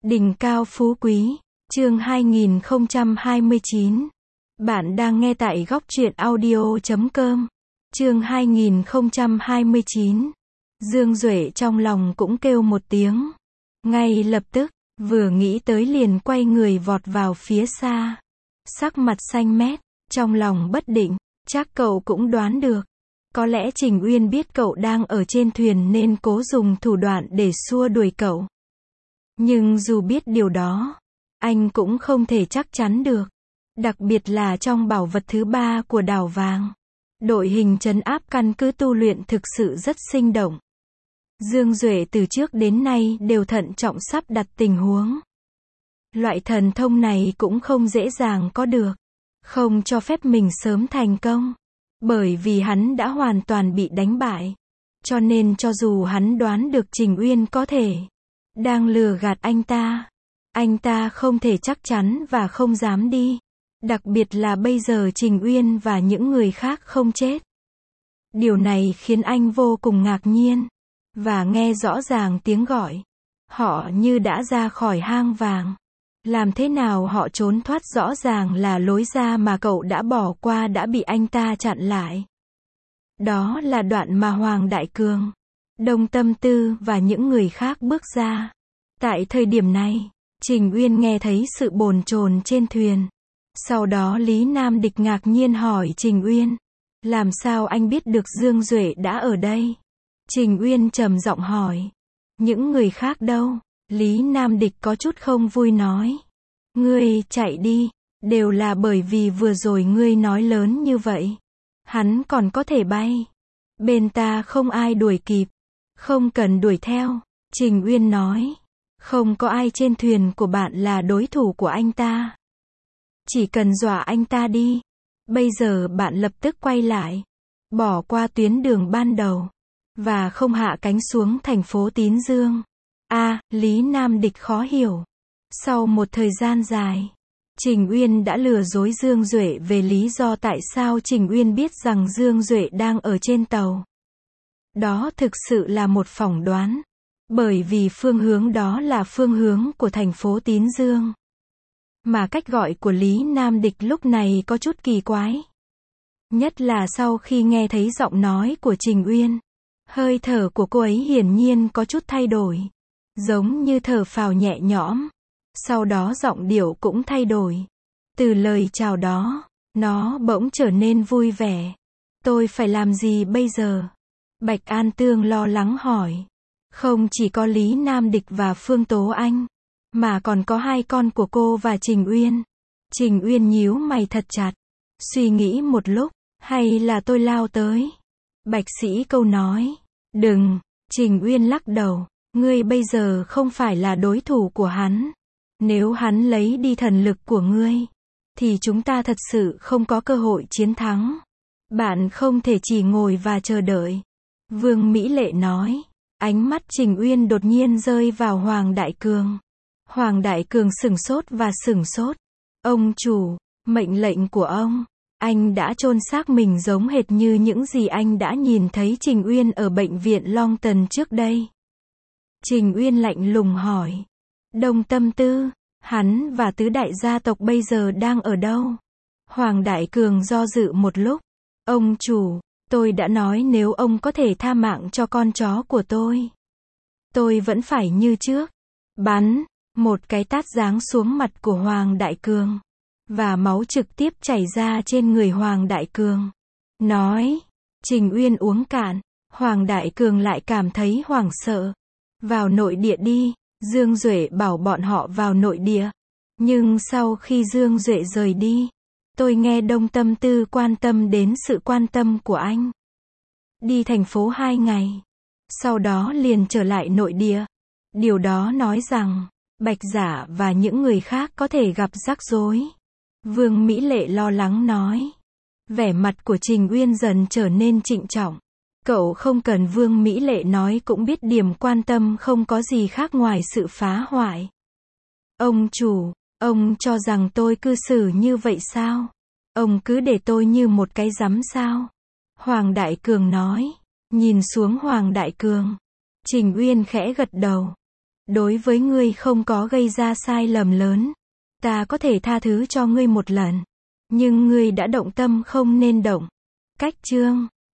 Đỉnh cao phú quý, chương 2029. Bạn đang nghe tại góc truyện audio.com. Chương 2029. Dương Duệ trong lòng cũng kêu một tiếng. Ngay lập tức, vừa nghĩ tới liền quay người vọt vào phía xa. Sắc mặt xanh mét, trong lòng bất định, chắc cậu cũng đoán được. Có lẽ Trình Uyên biết cậu đang ở trên thuyền nên cố dùng thủ đoạn để xua đuổi cậu. Nhưng dù biết điều đó, anh cũng không thể chắc chắn được. Đặc biệt là trong bảo vật thứ 3 của đảo vàng. Đội hình trấn áp căn cứ tu luyện thực sự rất sinh động. Dương Duệ từ trước đến nay đều thận trọng sắp đặt tình huống. Loại thần thông này cũng không dễ dàng có được. Không cho phép mình sớm thành công. Bởi vì hắn đã hoàn toàn bị đánh bại. Cho nên cho dù hắn đoán được Trình Uyên có thể đang lừa gạt anh ta không thể chắc chắn và không dám đi. Đặc biệt là bây giờ Trình Uyên và những người khác không chết. Điều này khiến anh vô cùng ngạc nhiên. Và nghe rõ ràng tiếng gọi. Họ như đã ra khỏi hang vàng. Làm thế nào họ trốn thoát, rõ ràng là lối ra mà cậu đã bỏ qua đã bị anh ta chặn lại. Đó là đoạn mà Hoàng Đại Cường, Đông Tâm Tư và những người khác bước ra. Tại thời điểm này, Trình Uyên nghe thấy sự bồn chồn trên thuyền. Sau đó Lý Nam Địch ngạc nhiên hỏi Trình Uyên, làm sao anh biết được Dương Duệ đã ở đây? Trình Uyên trầm giọng hỏi, những người khác đâu? Lý Nam Địch có chút không vui nói, ngươi chạy đi, đều là bởi vì vừa rồi ngươi nói lớn như vậy. Hắn còn có thể bay. Bên ta không ai đuổi kịp. Không cần đuổi theo. Trình Uyên nói, không có ai trên thuyền của bạn là đối thủ của anh ta. Chỉ cần dọa anh ta đi. Bây giờ bạn lập tức quay lại. Bỏ qua tuyến đường ban đầu. Và không hạ cánh xuống thành phố Tín Dương. Lý Nam Địch khó hiểu. Sau một thời gian dài, Trình Uyên đã lừa dối Dương Duệ về lý do tại sao Trình Uyên biết rằng Dương Duệ đang ở trên tàu. Đó thực sự là một phỏng đoán. Bởi vì phương hướng đó là phương hướng của thành phố Tín Dương. Mà cách gọi của Lý Nam Địch lúc này có chút kỳ quái. Nhất là sau khi nghe thấy giọng nói của Trình Uyên. Hơi thở của cô ấy hiển nhiên có chút thay đổi. Giống như thở phào nhẹ nhõm. Sau đó giọng điệu cũng thay đổi. Từ lời chào đó, nó bỗng trở nên vui vẻ. Tôi phải làm gì bây giờ? Bạch An Tương lo lắng hỏi. Không chỉ có Lý Nam Địch và Phương Tố Anh, mà còn có hai con của cô và Trình Uyên. Trình Uyên nhíu mày thật chặt. Suy nghĩ một lúc, hay là tôi lao tới? Bạch Sĩ Câu nói. Đừng. Trình Uyên lắc đầu. Ngươi bây giờ không phải là đối thủ của hắn. Nếu hắn lấy đi thần lực của ngươi, thì chúng ta thật sự không có cơ hội chiến thắng. Bạn không thể chỉ ngồi và chờ đợi. Vương Mỹ Lệ nói. Ánh mắt Trình Uyên đột nhiên rơi vào Hoàng Đại Cường. Hoàng Đại Cường sửng sốt và sửng sốt. Ông chủ, mệnh lệnh của ông. Anh đã chôn xác mình giống hệt như những gì anh đã nhìn thấy Trình Uyên ở bệnh viện Long Tần trước đây. Trình Uyên lạnh lùng hỏi. Đông Tâm Tư, hắn và tứ đại gia tộc bây giờ đang ở đâu? Hoàng Đại Cường do dự một lúc. Ông chủ, tôi đã nói nếu ông có thể tha mạng cho con chó của tôi vẫn phải như trước. Bắn, một cái tát giáng xuống mặt của Hoàng Đại Cường. Và máu trực tiếp chảy ra trên người Hoàng Đại Cường. Nói, Trình Uyên uống cạn. Hoàng Đại Cường lại cảm thấy hoảng sợ. Vào nội địa đi. Dương Duệ bảo bọn họ vào nội địa. Nhưng sau khi Dương Duệ rời đi, tôi nghe Đông Tâm Tư quan tâm đến sự quan tâm của anh. Đi thành phố 2 ngày. Sau đó liền trở lại nội địa. Điều đó nói rằng, Bạch Giả và những người khác có thể gặp rắc rối. Vương Mỹ Lệ lo lắng nói. Vẻ mặt của Trình Uyên dần trở nên trịnh trọng. Cậu không cần Vương Mỹ Lệ nói cũng biết điểm quan tâm không có gì khác ngoài sự phá hoại. Ông chủ, ông cho rằng tôi cư xử như vậy sao? Ông cứ để tôi như một cái rắm sao? Hoàng Đại Cường nói. Nhìn xuống Hoàng Đại Cường. Trình Uyên khẽ gật đầu. Đối với ngươi không có gây ra sai lầm lớn. Ta có thể tha thứ cho ngươi một lần. Nhưng ngươi đã động tâm không nên động. Cách chương